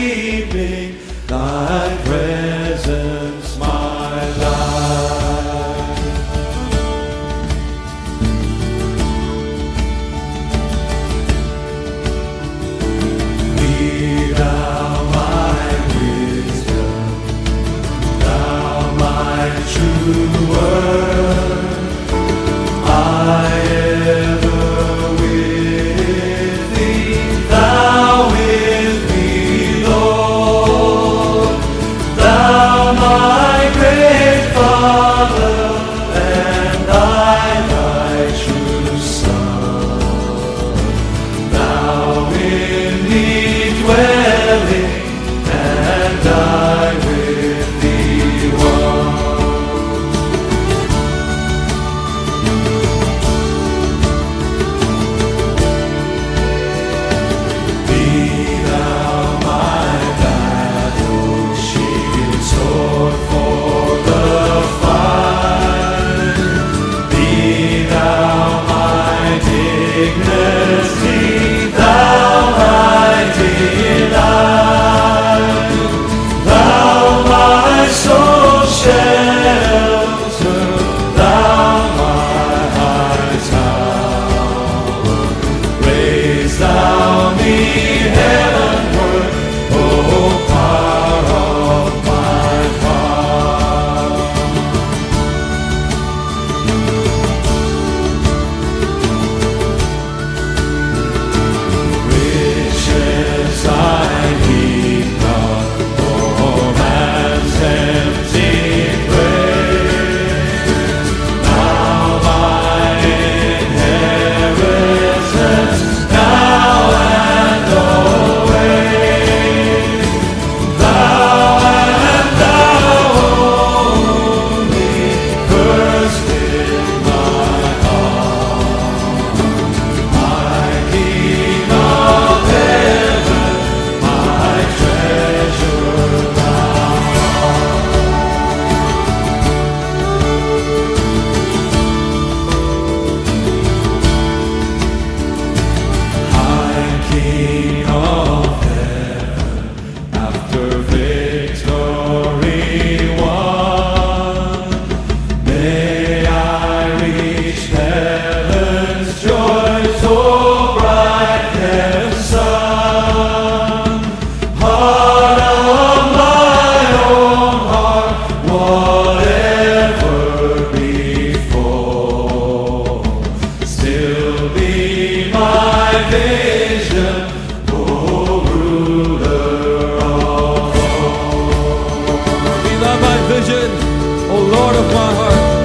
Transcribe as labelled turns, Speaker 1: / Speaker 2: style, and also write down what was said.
Speaker 1: keeping, thy presence my life. Be thou my wisdom, thou my true word. I ever with thee, thou with me, Lord. Thou my great Father, and I thy true Son. Thou in me dwelling, and I with thee one. Be thou my battle shield, sword for the fight. Be thou my dignity, thou my delight. Thou my soul shelter, thou my high tower. Raise thou me heavenward, O power of my power. Riches I need not, nor man's empty praise. Now my inheritance, now and always. Thou and thou only, first in my heart. My King of heaven, my treasure thou art. High King of heaven, after victory won, may I reach heaven's joys, so bright as sun. Heart of my own heart, whatever before, still be my vision, O ruler of all.
Speaker 2: Be thou my vision, O Lord of my heart.